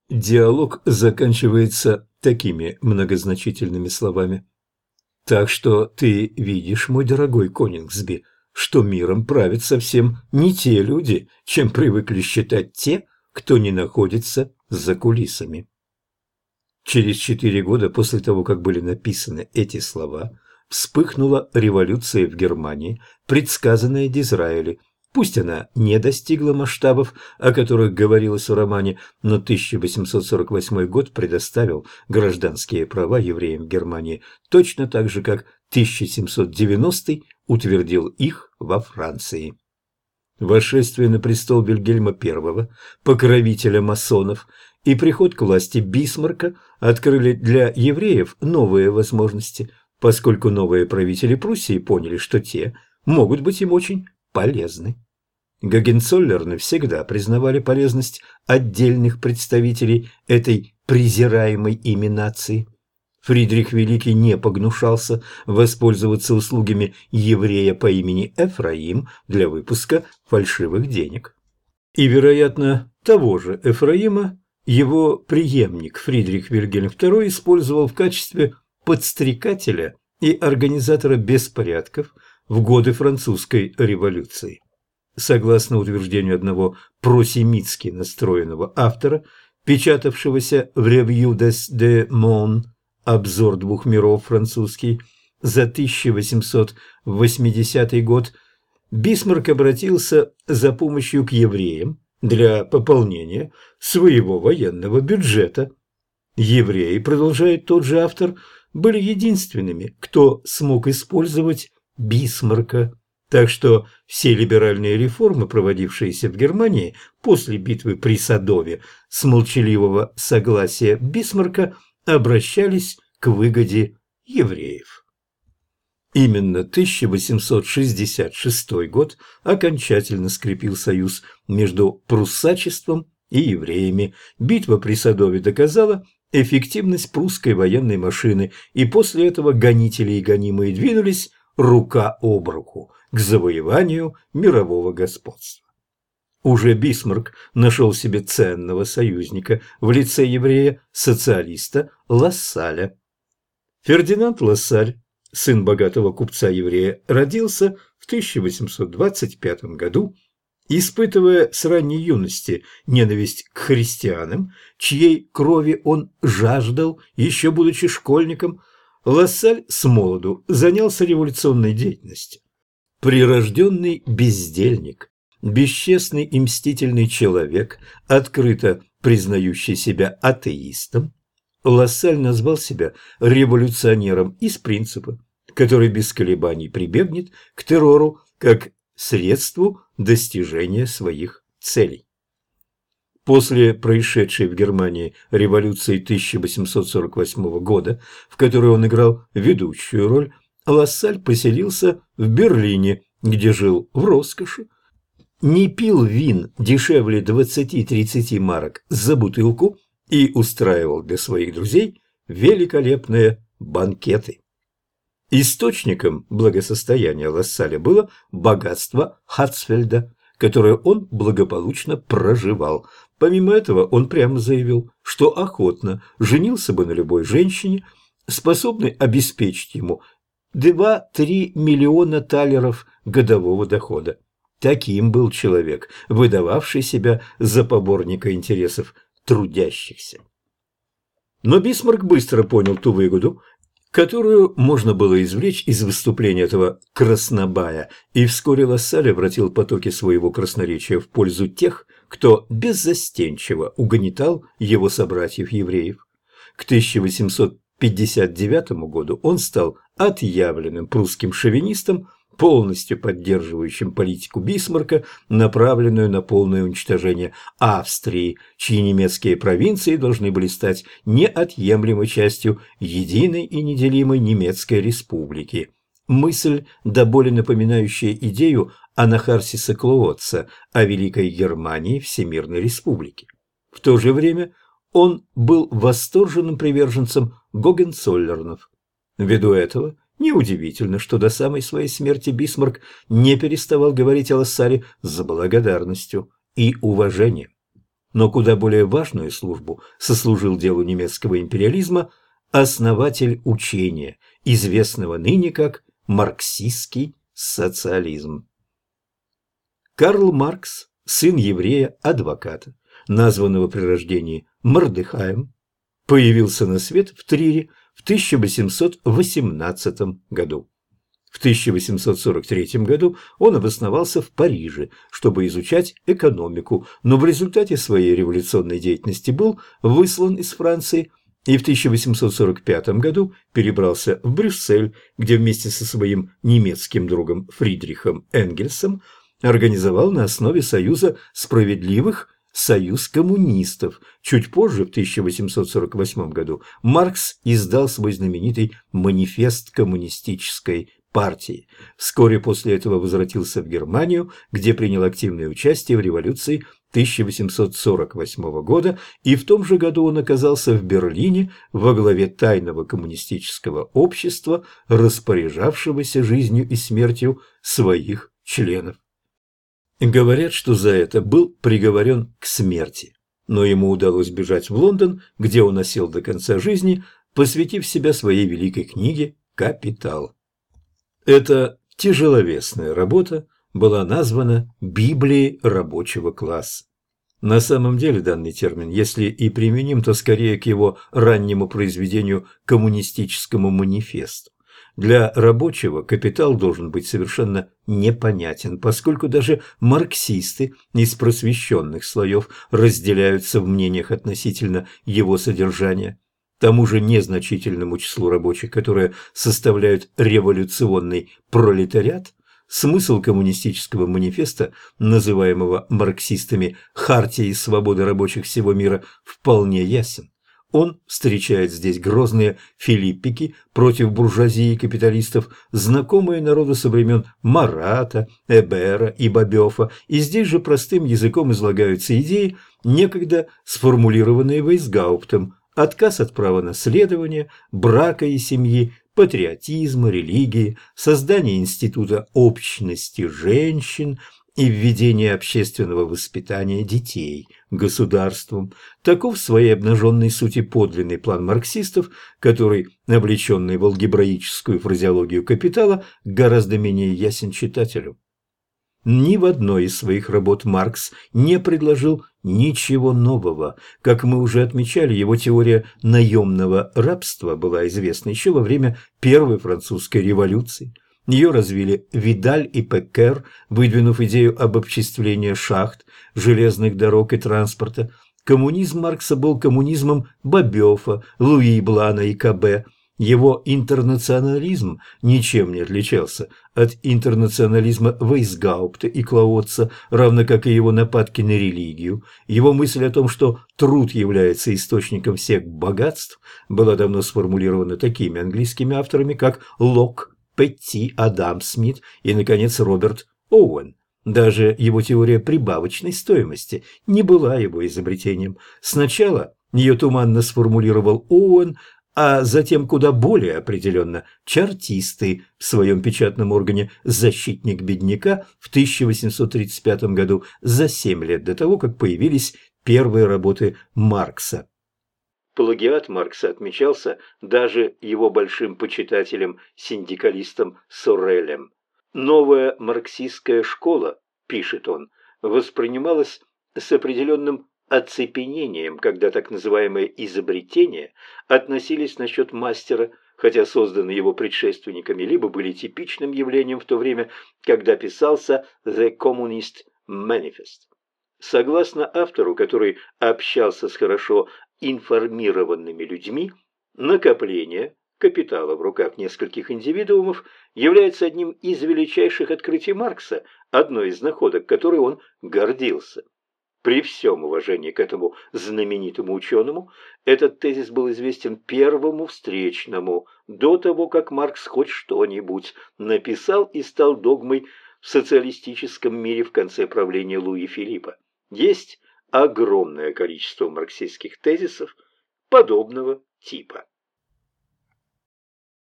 Диалог заканчивается такими многозначительными словами. Так что ты видишь, мой дорогой Конингсби, что миром правят совсем не те люди, чем привыкли считать те, кто не находится за кулисами. Через 4 года после того, как были написаны эти слова, вспыхнула революция в Германии, предсказанная Дизраэли. Пусть она не достигла масштабов, о которых говорилось в романе, но 1848 год предоставил гражданские права евреям в Германии, точно так же, как 1790 утвердил их во Франции. Восшествие на престол Вильгельма I, покровителя масонов, и приход к власти Бисмарка открыли для евреев новые возможности, поскольку новые правители Пруссии поняли, что те могут быть им очень полезны. Гогенцоллерны всегда признавали полезность отдельных представителей этой презираемой ими нации. Фридрих Великий не погнушался воспользоваться услугами еврея по имени Эфраим для выпуска фальшивых денег. И, вероятно, того же Эфраима его преемник Фридрих Вильгельм II использовал в качестве подстрекателя и организатора беспорядков в годы Французской революции. Согласно утверждению одного просемитски настроенного автора, печатавшегося в «Revue des Mondes» «Обзор двух миров» французский за 1880 год, Бисмарк обратился за помощью к евреям для пополнения своего военного бюджета. Евреи, продолжает тот же автор, были единственными, кто смог использовать Бисмарка. Так что все либеральные реформы, проводившиеся в Германии после битвы при Садове, с молчаливого согласия Бисмарка обращались к выгоде евреев. Именно 1866 год окончательно скрепил союз между пруссачеством и евреями. Битва при Садове доказала эффективность прусской военной машины, и после этого гонители и гонимые двинулись рука об руку к завоеванию мирового господства. Уже Бисмарк нашел себе ценного союзника в лице еврея-социалиста Лассаля. Фердинанд Лассаль, сын богатого купца-еврея, родился в 1825 году, испытывая с ранней юности ненависть к христианам, чьей крови он жаждал, еще будучи школьником. Лассаль смолоду занялся революционной деятельностью. Прирожденный бездельник, бесчестный и мстительный человек, открыто признающий себя атеистом, Лассаль назвал себя революционером из принципа, который без колебаний прибегнет к террору как средству достижения своих целей. После происшедшей в Германии революции 1848 года, в которой он играл ведущую роль, Лассаль поселился в Берлине, где жил в роскоши, не пил вин дешевле 20-30 марок за бутылку и устраивал для своих друзей великолепные банкеты. Источником благосостояния Лассаля было богатство Хатсфельда, которое он благополучно проживал. Помимо этого, он прямо заявил, что охотно женился бы на любой женщине, способной обеспечить ему 2-3 миллиона талеров годового дохода. Таким был человек, выдававший себя за поборника интересов трудящихся. Но Бисмарк быстро понял ту выгоду, которую можно было извлечь из выступления этого краснобая, и вскоре Лассаль обратил потоки своего красноречия в пользу тех, кто беззастенчиво угнетал его собратьев-евреев. К 1859 году он стал отъявленным прусским шовинистом, полностью поддерживающим политику Бисмарка, направленную на полное уничтожение Австрии, чьи немецкие провинции должны были стать неотъемлемой частью единой и неделимой немецкой республики. Мысль, до боли напоминающая идею Анахарсиса Клоотца о Великой Германии Всемирной Республике. В то же время он был восторженным приверженцем Гогенцоллернов. Ввиду этого неудивительно, что до самой своей смерти Бисмарк не переставал говорить о Лассале с благодарностью и уважением. но куда более важную службу сослужил делу немецкого империализма основатель учения, известного ныне как марксистский социализм. Карл Маркс, сын еврея-адвоката, названного при рождении Мордехаем, появился на свет в Трире в 1818 году. В 1843 году он обосновался в Париже, чтобы изучать экономику, но в результате своей революционной деятельности был выслан из Франции и в 1845 году перебрался в Брюссель, где вместе со своим немецким другом Фридрихом Энгельсом организовал на основе Союза справедливых Союз коммунистов. Чуть позже, в 1848 году, Маркс издал свой знаменитый «Манифест коммунистической партии». Вскоре после этого возвратился в Германию, где принял активное участие в революции 1848 года, и в том же году он оказался в Берлине во главе тайного коммунистического общества, распоряжавшегося жизнью и смертью своих членов. Говорят, что за это был приговорен к смерти, но ему удалось бежать в Лондон, где он осел до конца жизни, посвятив себя своей великой книге «Капитал». Эта тяжеловесная работа была названа «Библией рабочего класса». На самом деле данный термин, если и применим, то скорее к его раннему произведению «Коммунистическому манифесту». Для рабочего капитал должен быть совершенно непонятен, поскольку даже марксисты из просвещенных слоев разделяются в мнениях относительно его содержания. Тому же незначительному числу рабочих, которые составляют революционный пролетариат, смысл коммунистического манифеста, называемого марксистами «Хартией свободы рабочих всего мира», вполне ясен. Он встречает здесь грозные филиппики против буржуазии и капиталистов, знакомые народу со времен Марата, Эбера и Бобёфа, и здесь же простым языком излагаются идеи, некогда сформулированные Вейсгауптом: отказ от права наследования, брака и семьи, патриотизма, религии, создание института общности женщин и введение общественного воспитания детей государством. Таков в своей обнаженной сути подлинный план марксистов, который, облеченный в алгебраическую фразеологию капитала, гораздо менее ясен читателю. Ни в одной из своих работ Маркс не предложил ничего нового. Как мы уже отмечали, его теория наемного рабства была известна еще во время Первой французской революции. Ее развили Видаль и Пеккер, выдвинув идею обобществления шахт, железных дорог и транспорта. Коммунизм Маркса был коммунизмом Бобёфа, Луи Блана и Кабе. Его интернационализм ничем не отличался от интернационализма Вейсгаупта и Клаотца, равно как и его нападки на религию. Его мысль о том, что труд является источником всех богатств, была давно сформулирована такими английскими авторами, как Локк, Петти, Адам Смит и, наконец, Роберт Оуэн. Даже его теория прибавочной стоимости не была его изобретением. Сначала ее туманно сформулировал Оуэн, а затем куда более определенно чартисты в своем печатном органе «Защитник бедняка» в 1835 году, за 7 лет до того, как появились первые работы Маркса. Плагиат Маркса отмечался даже его большим почитателем-синдикалистом Сорелем. «Новая марксистская школа, — пишет он, — воспринималась с определенным оцепенением, когда так называемые изобретения относились насчет мастера, хотя созданы его предшественниками, либо были типичным явлением в то время, когда писался «The Communist Manifest». Согласно автору, который общался с хорошо информированными людьми, накопление капитала в руках нескольких индивидуумов является одним из величайших открытий Маркса, одной из находок которой он гордился. При всем уважении к этому знаменитому ученому, этот тезис был известен первому встречному, до того, как Маркс хоть что-нибудь написал и стал догмой в социалистическом мире в конце правления Луи Филиппа. Есть огромное количество марксистских тезисов подобного типа.